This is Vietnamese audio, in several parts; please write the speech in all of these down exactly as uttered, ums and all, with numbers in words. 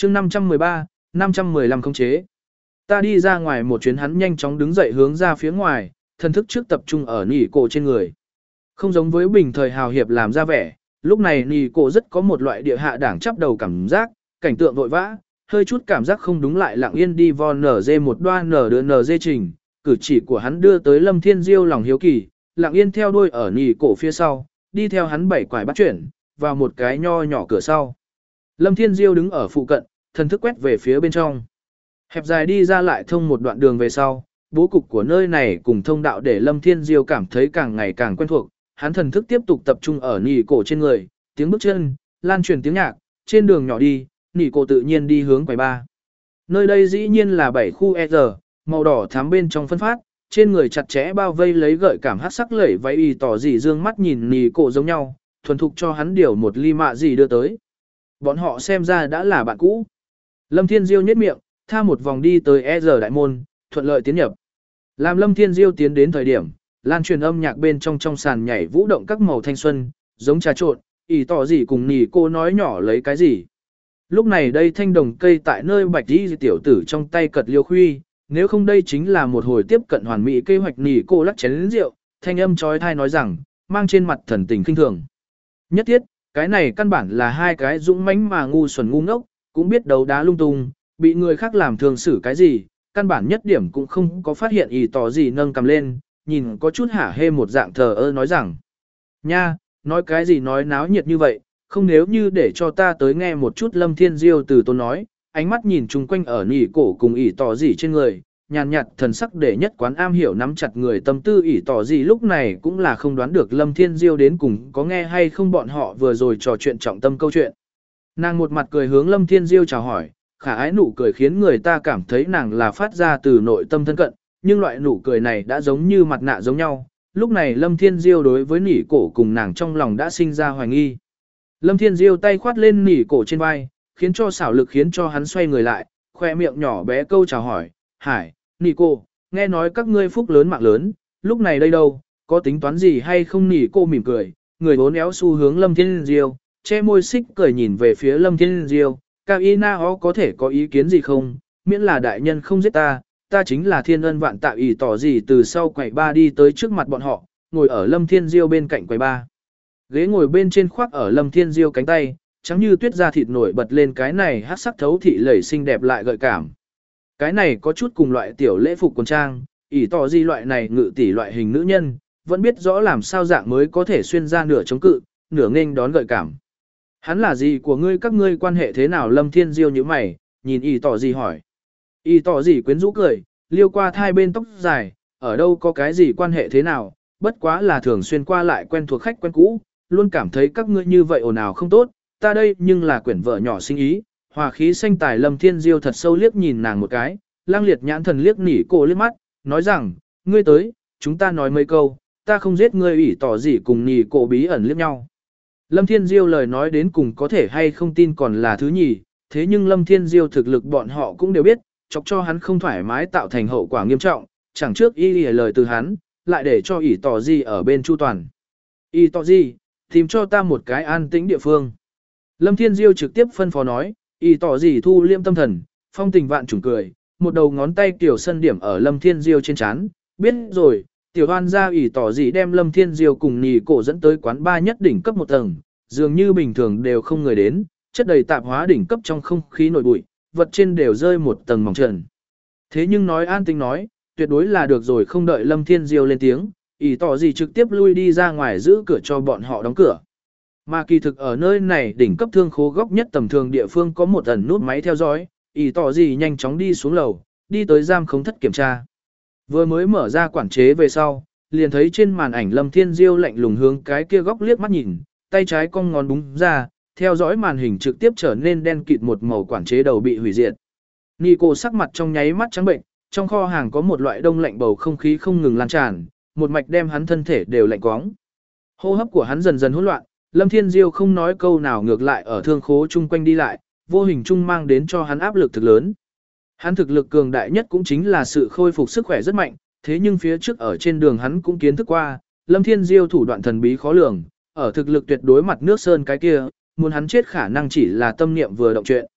chương năm trăm mười ba, năm trăm mười lăm khống chế. Ta đi ra ngoài một chuyến, hắn nhanh chóng đứng dậy hướng ra phía ngoài, thần thức trước tập trung ở nỉ cổ trên người. Không giống với bình thời hào hiệp làm ra vẻ, lúc này nỉ cổ rất có một loại địa hạ đảng chắp đầu cảm giác, cảnh tượng vội vã, hơi chút cảm giác không đúng lại lặng yên đi vo nở dê một đoan nở đưa nở dê trình, cử chỉ của hắn đưa tới Lâm Thiên Diêu lòng hiếu kỳ, lặng yên theo đuôi ở nỉ cổ phía sau, đi theo hắn bảy quải bắt chuyển, vào một cái nho nhỏ cửa sau. Lâm Thiên Diêu đứng ở phụ cận, thần thức quét về phía bên trong. Hẹp dài đi ra lại thông một đoạn đường về sau, bố cục của nơi này cùng thông đạo để Lâm Thiên Diêu cảm thấy càng ngày càng quen thuộc, hắn thần thức tiếp tục tập trung ở nỉ cổ trên người, tiếng bước chân, lan truyền tiếng nhạc, trên đường nhỏ đi, nỉ cổ tự nhiên đi hướng quầy ba. Nơi đây dĩ nhiên là bảy khu E R, màu đỏ thắm bên trong phân phát, trên người chặt chẽ bao vây lấy gợi cảm hát sắc lẩy váy y tỏ gì dương mắt nhìn nỉ cổ giống nhau, thuần thục cho hắn điều một ly mạ gì đưa tới. Bọn họ xem ra đã là bạn cũ. Lâm Thiên Diêu nhếch miệng, tha một vòng đi tới E R đại môn, thuận lợi tiến nhập. Làm Lâm Thiên Diêu tiến đến thời điểm, lan truyền âm nhạc bên trong trong sàn nhảy vũ động các màu thanh xuân, giống trà trộn, ỉ tỏ gì cùng nỉ cô nói nhỏ lấy cái gì. Lúc này đây thanh đồng cây tại nơi bạch đi tiểu tử trong tay cật liêu khuy, nếu không đây chính là một hồi tiếp cận hoàn mỹ kế hoạch nỉ cô lắc chén rượu, thanh âm trói thai nói rằng, mang trên mặt thần tình kinh thường. Nhất thiết, cái này căn bản là hai cái dũng mãnh mà ngu xuẩn ngu ngốc, cũng biết đấu đá lung tung, bị người khác làm thường xử cái gì, căn bản nhất điểm cũng không có phát hiện ý tỏ gì nâng cầm lên, nhìn có chút hả hê một dạng thờ ơ nói rằng. Nha, nói cái gì nói náo nhiệt như vậy, không nếu như để cho ta tới nghe một chút. Lâm Thiên Diêu từ tốn nói, ánh mắt nhìn chung quanh ở nỉ cổ cùng ý tỏ gì trên người, nhàn nhạt thần sắc để nhất quán am hiểu nắm chặt người tâm tư. Ý tỏ gì lúc này cũng là không đoán được Lâm Thiên Diêu đến cùng có nghe hay không bọn họ vừa rồi trò chuyện trọng tâm câu chuyện. Nàng một mặt cười hướng Lâm Thiên Diêu chào hỏi, khả ái nụ cười khiến người ta cảm thấy nàng là phát ra từ nội tâm thân cận, nhưng loại nụ cười này đã giống như mặt nạ giống nhau. Lúc này Lâm Thiên Diêu đối với nỉ cổ cùng nàng trong lòng đã sinh ra hoài nghi. Lâm Thiên Diêu tay khoát lên nỉ cổ trên vai, khiến cho xảo lực khiến cho hắn xoay người lại, khoe miệng nhỏ bé câu chào hỏi, hải, nỉ cổ, nghe nói các ngươi phúc lớn mạng lớn, lúc này đây đâu, có tính toán gì hay không? Nỉ cổ mỉm cười, người bốn éo xu hướng Lâm Thiên Diêu, che môi xích cười nhìn về phía Lâm Thiên Diêu, Cao Y Na Ho có thể có ý kiến gì không, miễn là đại nhân không giết ta, ta chính là thiên ân vạn tạo. Ý tỏ gì từ sau quầy ba đi tới trước mặt bọn họ, ngồi ở Lâm Thiên Diêu bên cạnh quầy ba. Ghế ngồi bên trên khoác ở Lâm Thiên Diêu cánh tay, trắng như tuyết da thịt nổi bật lên cái này hát sắc thấu thị lẩy xinh đẹp lại gợi cảm. Cái này có chút cùng loại tiểu lễ phục quần trang, Ý tỏ gì loại này ngự tỷ loại hình nữ nhân, vẫn biết rõ làm sao dạng mới có thể xuyên ra nửa chống cự, nửa nghênh đón gợi cảm. Hắn là gì của ngươi, các ngươi quan hệ thế nào? Lâm Thiên Diêu như mày, nhìn Ý tỏ gì hỏi. Ý tỏ gì quyến rũ cười, liêu qua hai bên tóc dài, ở đâu có cái gì quan hệ thế nào, bất quá là thường xuyên qua lại quen thuộc khách quen cũ, luôn cảm thấy các ngươi như vậy ồn ào không tốt, ta đây nhưng là quyển vợ nhỏ sinh ý, hòa khí xanh tài. Lâm Thiên Diêu thật sâu liếc nhìn nàng một cái, lang liệt nhãn thần liếc nỉ cổ liếc mắt, nói rằng, ngươi tới, chúng ta nói mấy câu, ta không giết ngươi. Ý tỏ gì cùng nỉ cổ bí ẩn liếc nhau. Lâm Thiên Diêu lời nói đến cùng có thể hay không tin còn là thứ nhì, thế nhưng Lâm Thiên Diêu thực lực bọn họ cũng đều biết, chọc cho hắn không thoải mái tạo thành hậu quả nghiêm trọng, chẳng trước y lìa lời từ hắn, lại để cho ỷ tỏ gì ở bên chu toàn. Ỷ tỏ gì, tìm cho ta một cái an tĩnh địa phương. Lâm Thiên Diêu trực tiếp phân phó nói, ỷ tỏ gì thu liêm tâm thần, phong tình vạn trùng cười, một đầu ngón tay tiểu sân điểm ở Lâm Thiên Diêu trên trán, biết rồi. Tiểu hoan ra ỷ tỏ gì đem Lâm Thiên Diêu cùng nì cổ dẫn tới quán ba nhất đỉnh cấp một tầng, dường như bình thường đều không người đến, chất đầy tạp hóa đỉnh cấp trong không khí nổi bụi, vật trên đều rơi một tầng mỏng trần. Thế nhưng nói an tinh nói, tuyệt đối là được rồi. Không đợi Lâm Thiên Diêu lên tiếng, ỷ tỏ gì trực tiếp lui đi ra ngoài giữ cửa cho bọn họ đóng cửa. Mà kỳ thực ở nơi này đỉnh cấp thương khố góc nhất tầm thường địa phương có một ẩn nút máy theo dõi, ỷ tỏ gì nhanh chóng đi xuống lầu, đi tới giam khống thất kiểm tra. Vừa mới mở ra quản chế về sau, liền thấy trên màn ảnh Lâm Thiên Diêu lạnh lùng hướng cái kia góc liếc mắt nhìn, tay trái cong ngón búng ra, theo dõi màn hình trực tiếp trở nên đen kịt một màu, quản chế đầu bị hủy diệt. Nico sắc mặt trong nháy mắt trắng bệnh, trong kho hàng có một loại đông lạnh bầu không khí không ngừng lan tràn, một mạch đem hắn thân thể đều lạnh quóng. Hô hấp của hắn dần dần hỗn loạn, Lâm Thiên Diêu không nói câu nào ngược lại ở thương khố chung quanh đi lại, vô hình chung mang đến cho hắn áp lực thực lớn. Hắn thực lực cường đại nhất cũng chính là sự khôi phục sức khỏe rất mạnh, thế nhưng phía trước ở trên đường hắn cũng kiến thức qua, Lâm Thiên Diêu thủ đoạn thần bí khó lường, ở thực lực tuyệt đối mặt nước sơn cái kia, muốn hắn chết khả năng chỉ là tâm niệm vừa động chuyện.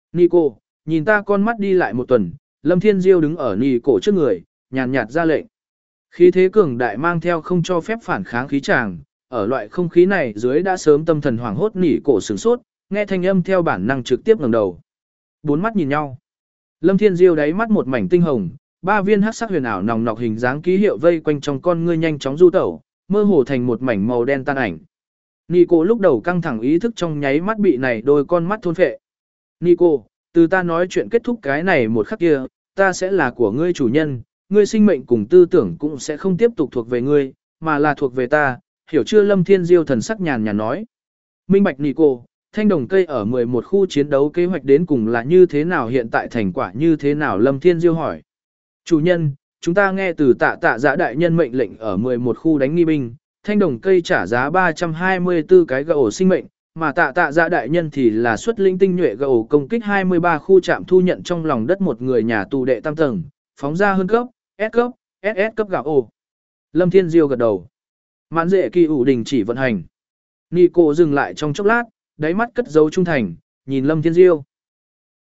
Nico, nhìn ta con mắt đi lại một tuần, Lâm Thiên Diêu đứng ở Nico trước người, nhàn nhạt ra lệnh. Khí thế cường đại mang theo không cho phép phản kháng khí tràng, ở loại không khí này dưới đã sớm tâm thần hoảng hốt Nico sửng sốt, nghe thanh âm theo bản năng trực tiếp ngẩng đầu. Bốn mắt nhìn nhau. Lâm Thiên Diêu đáy mắt một mảnh tinh hồng, ba viên hắc sắc huyền ảo nòng nọc hình dáng ký hiệu vây quanh trong con ngươi nhanh chóng du tẩu, mơ hồ thành một mảnh màu đen tan ảnh. Nico lúc đầu căng thẳng ý thức trong nháy mắt bị này đôi con mắt thôn phệ. Nico, từ ta nói chuyện kết thúc cái này một khắc kia, ta sẽ là của ngươi chủ nhân, ngươi sinh mệnh cùng tư tưởng cũng sẽ không tiếp tục thuộc về ngươi, mà là thuộc về ta, hiểu chưa? Lâm Thiên Diêu thần sắc nhàn nhạt nói. Minh bạch Nico, thanh đồng cây ở mười một khu chiến đấu kế hoạch đến cùng là như thế nào, hiện tại thành quả như thế nào? Lâm Thiên Diêu hỏi. Chủ nhân, chúng ta nghe từ tạ tạ giã đại nhân mệnh lệnh ở mười một khu đánh nghi binh, thanh đồng cây trả giá ba trăm hai mươi tư cái gỗ sinh mệnh, mà tạ tạ giã đại nhân thì là xuất linh tinh nhuệ gỗ công kích hai mươi ba khu trạm thu nhận trong lòng đất một người nhà tù đệ tam tầng, phóng ra hơn cấp, S cấp, ét ét cấp gạo ồ. Lâm Thiên Diêu gật đầu. Mãn dệ kỳ ủ đình chỉ vận hành. Nico dừng lại trong chốc lát, đáy mắt cất dấu trung thành, nhìn Lâm Thiên Diêu.